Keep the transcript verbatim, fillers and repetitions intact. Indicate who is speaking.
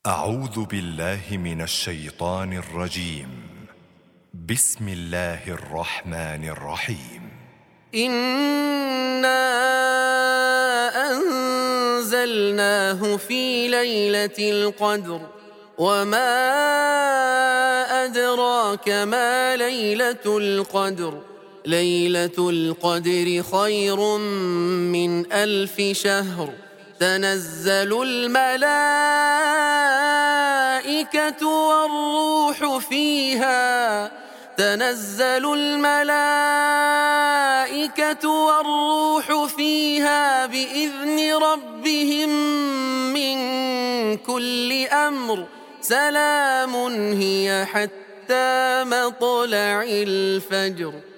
Speaker 1: أعوذ بالله من الشيطان الرجيم. بسم الله الرحمن الرحيم.
Speaker 2: إنا أنزلناه في ليلة القدر وما أدراك ما ليلة القدر ليلة القدر خير من ألف شهر تنزل الملائكة والروح فيها تنزل الملائكة والروح فيها بإذن ربهم من كل أمر سلام هي حتى مطلع الفجر.